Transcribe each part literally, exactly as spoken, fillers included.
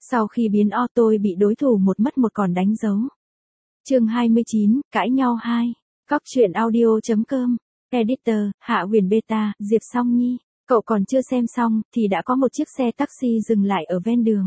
Sau khi biến O tôi bị đối thủ một mất một còn đánh dấu. Chương hai mươi chín, cãi nhau hai. Góc truyện audio chấm com. Editor, Hạ Huyền Beta, Diệp Song Nhi. Cậu còn chưa xem xong, thì đã có một chiếc xe taxi dừng lại ở ven đường.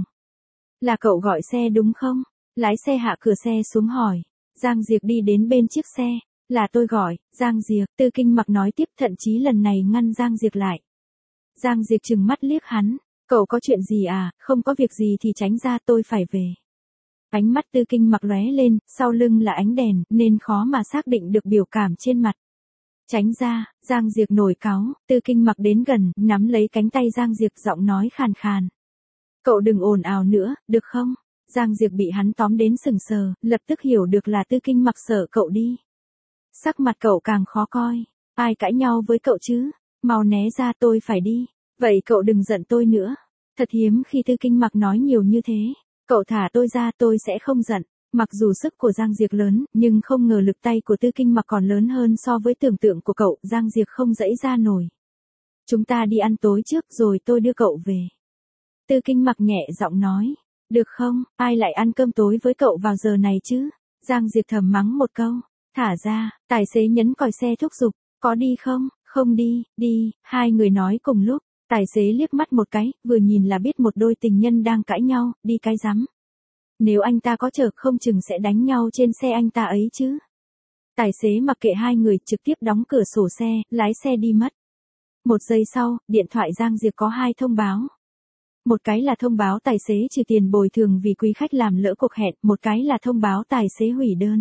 Là cậu gọi xe đúng không? Lái xe hạ cửa xe xuống hỏi. Giang Diệp đi đến bên chiếc xe. Là tôi gọi, Giang Diệp. Tư Kinh Mặc nói tiếp, thậm chí lần này ngăn Giang Diệp lại. Giang Diệp trừng mắt liếc hắn. Cậu có chuyện gì à? Không có việc gì thì tránh ra, tôi phải về. Ánh mắt Tư Kinh Mặc lóe lên, sau lưng là ánh đèn, nên khó mà xác định được biểu cảm trên mặt. Tránh ra, Giang Diệp nổi cáu. Tư Kinh Mặc đến gần, nắm lấy cánh tay Giang Diệp, giọng nói khàn khàn. Cậu đừng ồn ào nữa, được không? Giang Diệp bị hắn tóm đến sừng sờ, lập tức hiểu được là Tư Kinh Mặc sợ cậu đi. Sắc mặt cậu càng khó coi. Ai cãi nhau với cậu chứ? Mau né ra, tôi phải đi. Vậy cậu đừng giận tôi nữa. Thật hiếm khi Tư Kinh Mặc nói nhiều như thế. Cậu thả tôi ra, tôi sẽ không giận. Mặc dù sức của Giang Diệp lớn, nhưng không ngờ lực tay của Tư Kinh Mặc còn lớn hơn so với tưởng tượng của cậu. Giang Diệp không dãy ra nổi. Chúng ta đi ăn tối trước rồi tôi đưa cậu về. Tư Kinh Mặc nhẹ giọng nói. Được không? Ai lại ăn cơm tối với cậu vào giờ này chứ? Giang Diệp thầm mắng một câu. Thả ra. Tài xế nhấn còi xe thúc giục. Có đi không? Không đi. Đi. Hai người nói cùng lúc. Tài xế liếc mắt một cái, vừa nhìn là biết một đôi tình nhân đang cãi nhau. Đi cái rắm. Nếu anh ta có chở không chừng sẽ đánh nhau trên xe anh ta ấy chứ. Tài xế mặc kệ hai người, trực tiếp đóng cửa sổ xe, lái xe đi mất. Một giây sau, điện thoại Giang Diệp có hai thông báo. Một cái là thông báo tài xế trừ tiền bồi thường vì quý khách làm lỡ cuộc hẹn, một cái là thông báo tài xế hủy đơn.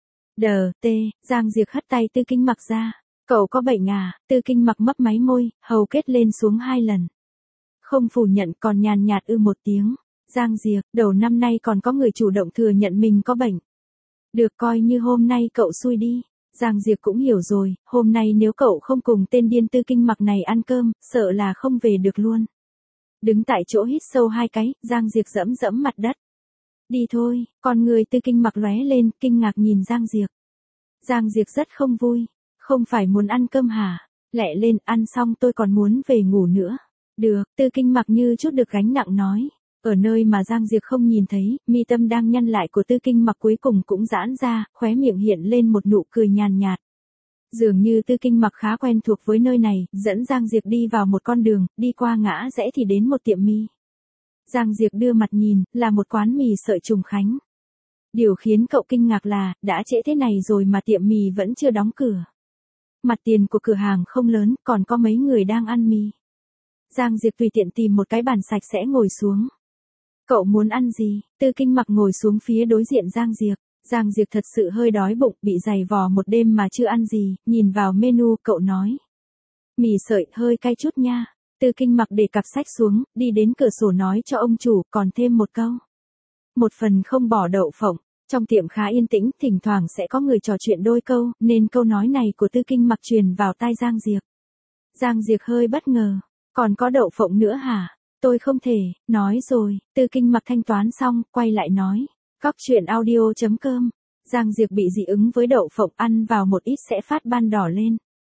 Đờ, tê, Giang Diệp hất tay Tư Kinh Mặc ra. Cậu có bệnh à? Tư Kinh Mặc mấp máy môi, hầu kết lên xuống hai lần. Không phủ nhận, còn nhàn nhạt ư một tiếng. Giang Diệp, đầu năm nay còn có người chủ động thừa nhận mình có bệnh. Được, coi như hôm nay cậu xui đi. Giang Diệp cũng hiểu rồi, hôm nay nếu cậu không cùng tên điên Tư Kinh Mặc này ăn cơm, sợ là không về được luôn. Đứng tại chỗ hít sâu hai cái, Giang Diệp dẫm dẫm mặt đất. Đi thôi, con người Tư Kinh Mặc lóe lên, kinh ngạc nhìn Giang Diệp. Giang Diệp rất không vui. Không phải muốn ăn cơm hả? Lẹ lên, ăn xong tôi còn muốn về ngủ nữa. Được, Tư Kinh Mặc như chút được gánh nặng nói. Ở nơi mà Giang Diệp không nhìn thấy, mi tâm đang nhăn lại của Tư Kinh Mặc cuối cùng cũng giãn ra, khóe miệng hiện lên một nụ cười nhàn nhạt. Dường như Tư Kinh Mặc khá quen thuộc với nơi này, dẫn Giang Diệp đi vào một con đường, đi qua ngã rẽ thì đến một tiệm mì. Giang Diệp đưa mặt nhìn, là một quán mì sợi Trùng Khánh. Điều khiến cậu kinh ngạc là, đã trễ thế này rồi mà tiệm mì vẫn chưa đóng cửa. Mặt tiền của cửa hàng không lớn, còn có mấy người đang ăn mì. Giang Diệp tùy tiện tìm một cái bàn sạch sẽ ngồi xuống. Cậu muốn ăn gì? Tư Kinh Mặc ngồi xuống phía đối diện Giang Diệp. Giang Diệp thật sự hơi đói bụng, bị dày vò một đêm mà chưa ăn gì, nhìn vào menu, cậu nói. Mì sợi, hơi cay chút nha. Tư Kinh Mặc để cặp sách xuống, đi đến cửa sổ nói cho ông chủ, còn thêm một câu. Một phần không bỏ đậu phộng. Trong tiệm khá yên tĩnh, thỉnh thoảng sẽ có người trò chuyện đôi câu, nên câu nói này của Tư Kinh Mặc truyền vào tai Giang Diệp. Giang Diệp hơi bất ngờ. Còn có đậu phộng nữa hả? Tôi không thể, nói rồi. Tư Kinh Mặc thanh toán xong, quay lại nói. Góc truyện audio chấm com. Giang Diệp bị dị ứng với đậu phộng, ăn vào một ít sẽ phát ban đỏ lên.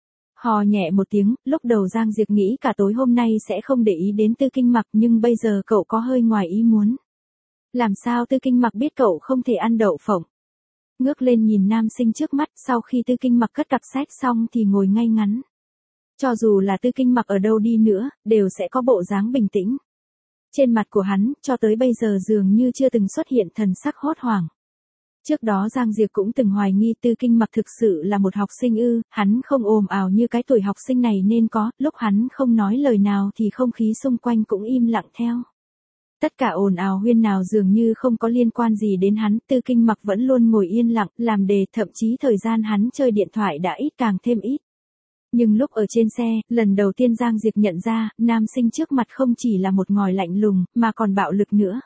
Hò nhẹ một tiếng, lúc đầu Giang Diệp nghĩ cả tối hôm nay sẽ không để ý đến Tư Kinh Mặc, nhưng bây giờ cậu có hơi ngoài ý muốn. Làm sao Tư Kinh Mặc biết cậu không thể ăn đậu phộng? Ngước lên nhìn nam sinh trước mắt, sau khi Tư Kinh Mặc cất cặp sách xong thì ngồi ngay ngắn. Cho dù là Tư Kinh Mặc ở đâu đi nữa, đều sẽ có bộ dáng bình tĩnh. Trên mặt của hắn, cho tới bây giờ dường như chưa từng xuất hiện thần sắc hốt hoảng. Trước đó Giang Diệp cũng từng hoài nghi Tư Kinh Mặc thực sự là một học sinh ư, hắn không ồn ào như cái tuổi học sinh này nên có, lúc hắn không nói lời nào thì không khí xung quanh cũng im lặng theo. Tất cả ồn ào huyên nào dường như không có liên quan gì đến hắn, Tư Kinh Mặc vẫn luôn ngồi yên lặng, làm đề, thậm chí thời gian hắn chơi điện thoại đã ít càng thêm ít. Nhưng lúc ở trên xe, lần đầu tiên Giang Diệp nhận ra, nam sinh trước mặt không chỉ là một ngòi lạnh lùng, mà còn bạo lực nữa.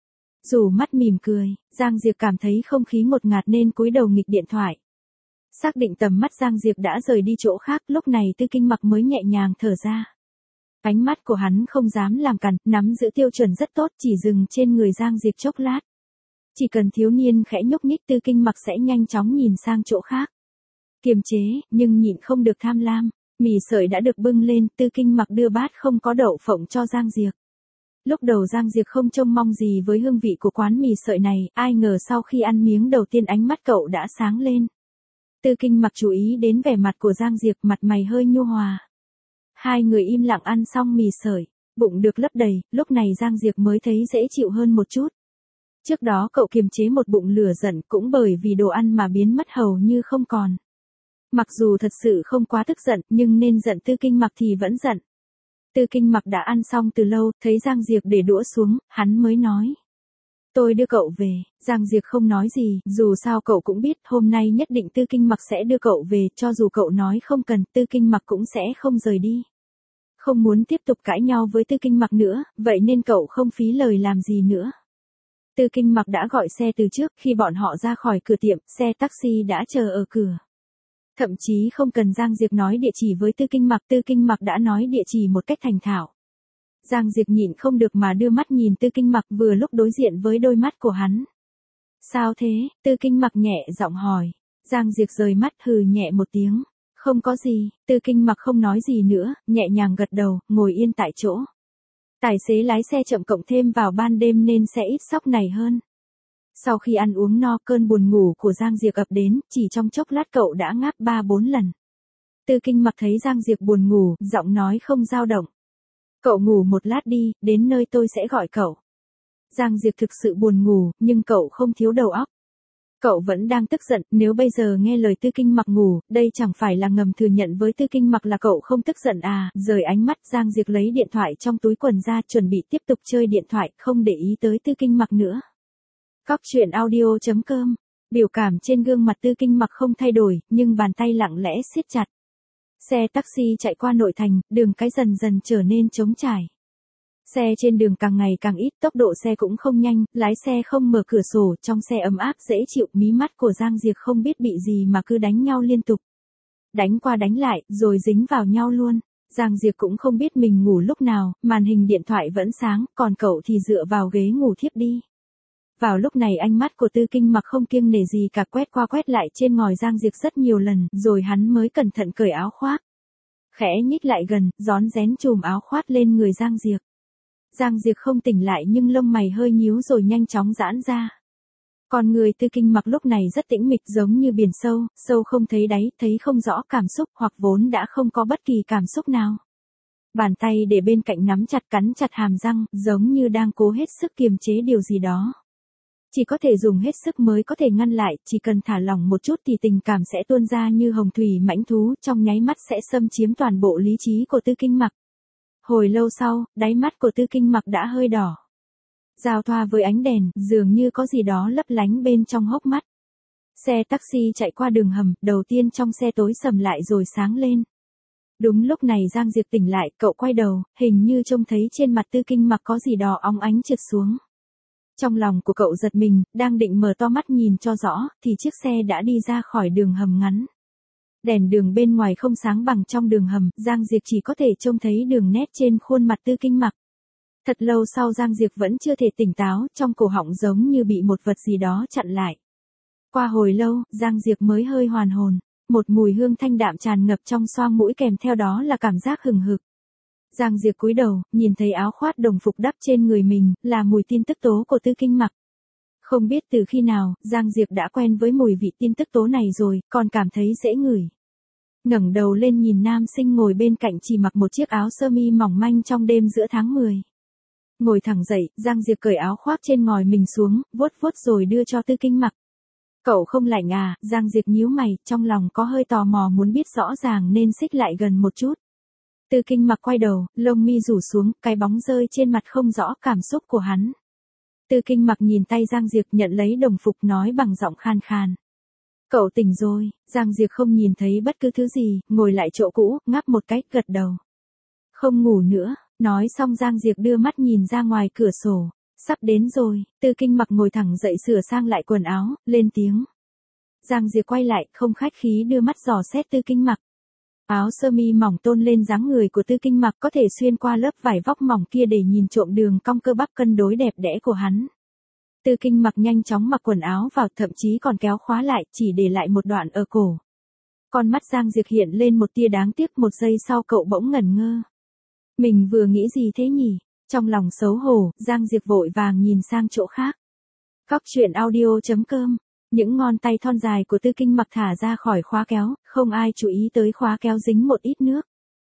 Dù mắt mỉm cười, Giang Diệp cảm thấy không khí ngột ngạt nên cúi đầu nghịch điện thoại. Xác định tầm mắt Giang Diệp đã rời đi chỗ khác, lúc này Tư Kinh Mặc mới nhẹ nhàng thở ra. Ánh mắt của hắn không dám làm cằn, nắm giữ tiêu chuẩn rất tốt, chỉ dừng trên người Giang Diệp chốc lát. Chỉ cần thiếu niên khẽ nhúc nhích, Tư Kinh Mặc sẽ nhanh chóng nhìn sang chỗ khác. Kiềm chế, nhưng nhịn không được tham lam. Mì sợi đã được bưng lên, Tư Kinh Mặc đưa bát không có đậu phộng cho Giang Diệp. Lúc đầu Giang Diệp không trông mong gì với hương vị của quán mì sợi này, ai ngờ sau khi ăn miếng đầu tiên ánh mắt cậu đã sáng lên. Tư Kinh Mặc chú ý đến vẻ mặt của Giang Diệp, mặt mày hơi nhu hòa. Hai người im lặng ăn xong mì sợi, bụng được lấp đầy, lúc này Giang Diệp mới thấy dễ chịu hơn một chút. Trước đó cậu kiềm chế một bụng lửa giận cũng bởi vì đồ ăn mà biến mất hầu như không còn. Mặc dù thật sự không quá tức giận, nhưng nên giận Tư Kinh Mặc thì vẫn giận. Tư Kinh Mặc đã ăn xong từ lâu, thấy Giang Diệp để đũa xuống, hắn mới nói. Tôi đưa cậu về. Giang Diệp không nói gì, dù sao cậu cũng biết hôm nay nhất định Tư Kinh Mặc sẽ đưa cậu về, cho dù cậu nói không cần, Tư Kinh Mặc cũng sẽ không rời đi. Không muốn tiếp tục cãi nhau với Tư Kinh Mặc nữa, vậy nên cậu không phí lời làm gì nữa. Tư Kinh Mặc đã gọi xe từ trước, khi bọn họ ra khỏi cửa tiệm, xe taxi đã chờ ở cửa. Thậm chí không cần Giang Diệp nói địa chỉ với Tư Kinh Mặc, Tư Kinh Mặc đã nói địa chỉ một cách thành thạo. Giang Diệp nhịn không được mà đưa mắt nhìn Tư Kinh Mặc, vừa lúc đối diện với đôi mắt của hắn. Sao thế? Tư Kinh Mặc nhẹ giọng hỏi. Giang Diệp rời mắt hừ nhẹ một tiếng. Không có gì. Tư Kinh Mặc không nói gì nữa, nhẹ nhàng gật đầu, ngồi yên tại chỗ. Tài xế lái xe chậm cộng thêm vào ban đêm nên sẽ ít sóc này hơn. Sau khi ăn uống no, cơn buồn ngủ của Giang Diệp ập đến, chỉ trong chốc lát cậu đã ngáp ba bốn lần. Tư Kinh Mặc thấy Giang Diệp buồn ngủ, giọng nói không dao động. Cậu ngủ một lát đi, đến nơi tôi sẽ gọi cậu. Giang Diệp thực sự buồn ngủ, nhưng cậu không thiếu đầu óc. Cậu vẫn đang tức giận, nếu bây giờ nghe lời Tư Kinh Mặc ngủ, đây chẳng phải là ngầm thừa nhận với Tư Kinh Mặc là cậu không tức giận à. Rời ánh mắt, Giang Diệp lấy điện thoại trong túi quần ra, chuẩn bị tiếp tục chơi điện thoại, không để ý tới Tư Kinh Mặc nữa. Cóc truyện audio chấm com. Biểu cảm trên gương mặt Tư Kinh Mặc không thay đổi, nhưng bàn tay lặng lẽ siết chặt. Xe taxi chạy qua nội thành, đường cái dần dần trở nên trống trải. Xe trên đường càng ngày càng ít, tốc độ xe cũng không nhanh, lái xe không mở cửa sổ, trong xe ấm áp dễ chịu, mí mắt của Giang Diệp không biết bị gì mà cứ đánh nhau liên tục. Đánh qua đánh lại, rồi dính vào nhau luôn. Giang Diệp cũng không biết mình ngủ lúc nào, màn hình điện thoại vẫn sáng, còn cậu thì dựa vào ghế ngủ thiếp đi. Vào lúc này ánh mắt của Tư Kinh Mặc không kiêng nể gì cả, quét qua quét lại trên ngòi Giang Diệp rất nhiều lần, rồi hắn mới cẩn thận cởi áo khoác. Khẽ nhích lại gần, rón rén chùm áo khoác lên người Giang Diệp. Giang Diệp không tỉnh lại nhưng lông mày hơi nhíu rồi nhanh chóng giãn ra. Còn người Tư Kinh Mặc lúc này rất tĩnh mịch, giống như biển sâu, sâu không thấy đáy, thấy không rõ cảm xúc, hoặc vốn đã không có bất kỳ cảm xúc nào. Bàn tay để bên cạnh nắm chặt, cắn chặt hàm răng, giống như đang cố hết sức kiềm chế điều gì đó. Chỉ có thể dùng hết sức mới có thể ngăn lại, chỉ cần thả lỏng một chút thì tình cảm sẽ tuôn ra như hồng thủy mãnh thú, trong nháy mắt sẽ xâm chiếm toàn bộ lý trí của Tư Kinh Mặc. Hồi lâu sau, đáy mắt của Tư Kinh Mặc đã hơi đỏ. Giao thoa với ánh đèn, dường như có gì đó lấp lánh bên trong hốc mắt. Xe taxi chạy qua đường hầm, đầu tiên trong xe tối sầm lại rồi sáng lên. Đúng lúc này Giang Diệp tỉnh lại, cậu quay đầu, hình như trông thấy trên mặt Tư Kinh Mặc có gì đó óng ánh trượt xuống. Trong lòng của cậu giật mình, đang định mở to mắt nhìn cho rõ, thì chiếc xe đã đi ra khỏi đường hầm ngắn. Đèn đường bên ngoài không sáng bằng trong đường hầm, Giang Diệp chỉ có thể trông thấy đường nét trên khuôn mặt Tư Kinh Mặc. Thật lâu sau Giang Diệp vẫn chưa thể tỉnh táo, trong cổ họng giống như bị một vật gì đó chặn lại. Qua hồi lâu, Giang Diệp mới hơi hoàn hồn, một mùi hương thanh đạm tràn ngập trong xoang mũi, kèm theo đó là cảm giác hừng hực. Giang Diệp cúi đầu, nhìn thấy áo khoác đồng phục đắp trên người mình, là mùi tin tức tố của Tư Kinh Mặc. Không biết từ khi nào, Giang Diệp đã quen với mùi vị tin tức tố này rồi, còn cảm thấy dễ ngửi. Ngẩng đầu lên nhìn nam sinh ngồi bên cạnh chỉ mặc một chiếc áo sơ mi mỏng manh trong đêm giữa tháng mười. Ngồi thẳng dậy, Giang Diệp cởi áo khoác trên ngòi mình xuống, vuốt vuốt rồi đưa cho Tư Kinh Mặc. Cậu không lạnh à? Giang Diệp nhíu mày, trong lòng có hơi tò mò muốn biết rõ ràng nên xích lại gần một chút. Tư Kinh Mặc quay đầu, lông mi rủ xuống, cái bóng rơi trên mặt không rõ cảm xúc của hắn. Tư Kinh Mặc nhìn tay Giang Diệp, nhận lấy đồng phục, nói bằng giọng khan khan. Cậu tỉnh rồi. Giang Diệp không nhìn thấy bất cứ thứ gì, ngồi lại chỗ cũ, ngáp một cái, gật đầu. Không ngủ nữa. Nói xong Giang Diệp đưa mắt nhìn ra ngoài cửa sổ. Sắp đến rồi. Tư Kinh Mặc ngồi thẳng dậy sửa sang lại quần áo, lên tiếng. Giang Diệp quay lại, không khách khí đưa mắt dò xét Tư Kinh Mặc. Áo sơ mi mỏng tôn lên dáng người của Tư Kinh Mặc, có thể xuyên qua lớp vải vóc mỏng kia để nhìn trộm đường cong cơ bắp cân đối đẹp đẽ của hắn. Tư Kinh Mặc nhanh chóng mặc quần áo vào, thậm chí còn kéo khóa lại, chỉ để lại một đoạn ở cổ. Con mắt Giang Diệp hiện lên một tia đáng tiếc, một giây sau cậu bỗng ngẩn ngơ. Mình vừa nghĩ gì thế nhỉ? Trong lòng xấu hổ, Giang Diệp vội vàng nhìn sang chỗ khác. Cóc truyện audio.com. Những ngón tay thon dài của Tư Kinh Mặc thả ra khỏi khóa kéo, không ai chú ý tới khóa kéo dính một ít nước.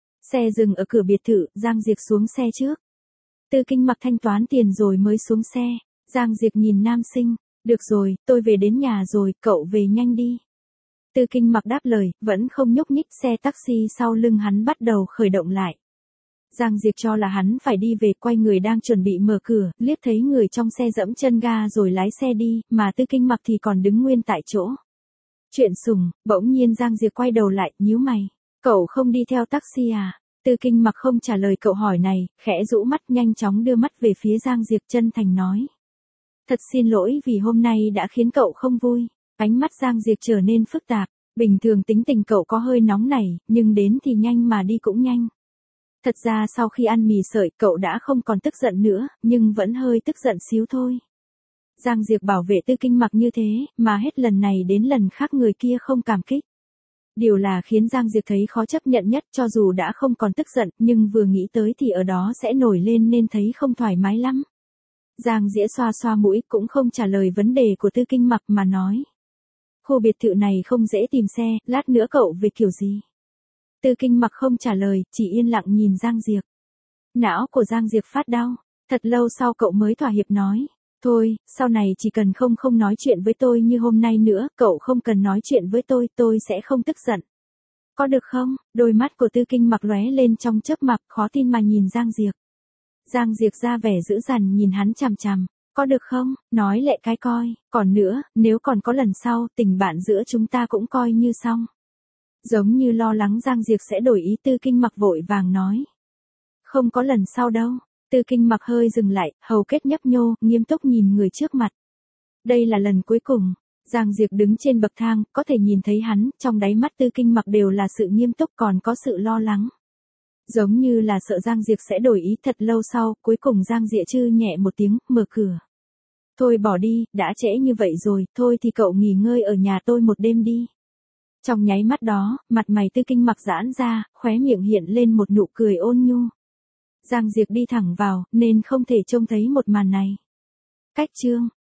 Xe dừng ở cửa biệt thự, Giang Diệp xuống xe trước. Tư Kinh Mặc thanh toán tiền rồi mới xuống xe. Giang Diệp nhìn nam sinh, được rồi, tôi về đến nhà rồi, cậu về nhanh đi. Tư Kinh Mặc đáp lời, vẫn không nhúc nhích, xe taxi sau lưng hắn bắt đầu khởi động lại. Giang Diệp cho là hắn phải đi về, quay người đang chuẩn bị mở cửa, liếc thấy người trong xe dẫm chân ga rồi lái xe đi, mà Tư Kinh Mặc thì còn đứng nguyên tại chỗ. Chuyện sùng, bỗng nhiên Giang Diệp quay đầu lại, nhíu mày. Cậu không đi theo taxi à? Tư Kinh Mặc không trả lời cậu hỏi này, khẽ rũ mắt nhanh chóng đưa mắt về phía Giang Diệp chân thành nói. Thật xin lỗi vì hôm nay đã khiến cậu không vui. Ánh mắt Giang Diệp trở nên phức tạp, bình thường tính tình cậu có hơi nóng nảy, nhưng đến thì nhanh mà đi cũng nhanh. Thật ra sau khi ăn mì sợi cậu đã không còn tức giận nữa, nhưng vẫn hơi tức giận xíu thôi. Giang Diệp bảo vệ Tư Kinh Mặc như thế, mà hết lần này đến lần khác người kia không cảm kích. Điều là khiến Giang Diệp thấy khó chấp nhận nhất, cho dù đã không còn tức giận, nhưng vừa nghĩ tới thì ở đó sẽ nổi lên nên thấy không thoải mái lắm. Giang Diệp xoa xoa mũi cũng không trả lời vấn đề của Tư Kinh Mặc mà nói. Khu biệt thự này không dễ tìm xe, lát nữa cậu về kiểu gì? Tư Kinh Mặc không trả lời, chỉ yên lặng nhìn Giang Diệp. Não của Giang Diệp phát đau, thật lâu sau cậu mới thỏa hiệp nói. Thôi, sau này chỉ cần không không nói chuyện với tôi như hôm nay nữa, cậu không cần nói chuyện với tôi, tôi sẽ không tức giận. Có được không? Đôi mắt của Tư Kinh Mặc lóe lên trong chớp mắt, khó tin mà nhìn Giang Diệp. Giang Diệp ra vẻ dữ dằn nhìn hắn chằm chằm. Có được không? Nói lẹ cái coi, còn nữa, nếu còn có lần sau, tình bạn giữa chúng ta cũng coi như xong. Giống như lo lắng Giang Diệp sẽ đổi ý, Tư Kinh Mặc vội vàng nói. Không có lần sau đâu. Tư Kinh Mặc hơi dừng lại, hầu kết nhấp nhô, nghiêm túc nhìn người trước mặt. Đây là lần cuối cùng. Giang Diệp đứng trên bậc thang, có thể nhìn thấy hắn, trong đáy mắt Tư Kinh Mặc đều là sự nghiêm túc còn có sự lo lắng. Giống như là sợ Giang Diệp sẽ đổi ý. Thật lâu sau, cuối cùng Giang Diệp chư nhẹ một tiếng, mở cửa. Thôi bỏ đi, đã trễ như vậy rồi, thôi thì cậu nghỉ ngơi ở nhà tôi một đêm đi. Trong nháy mắt đó, mặt mày Tư Kinh Mặc giãn ra, khóe miệng hiện lên một nụ cười ôn nhu. Giang Diệp đi thẳng vào, nên không thể trông thấy một màn này. Cách chương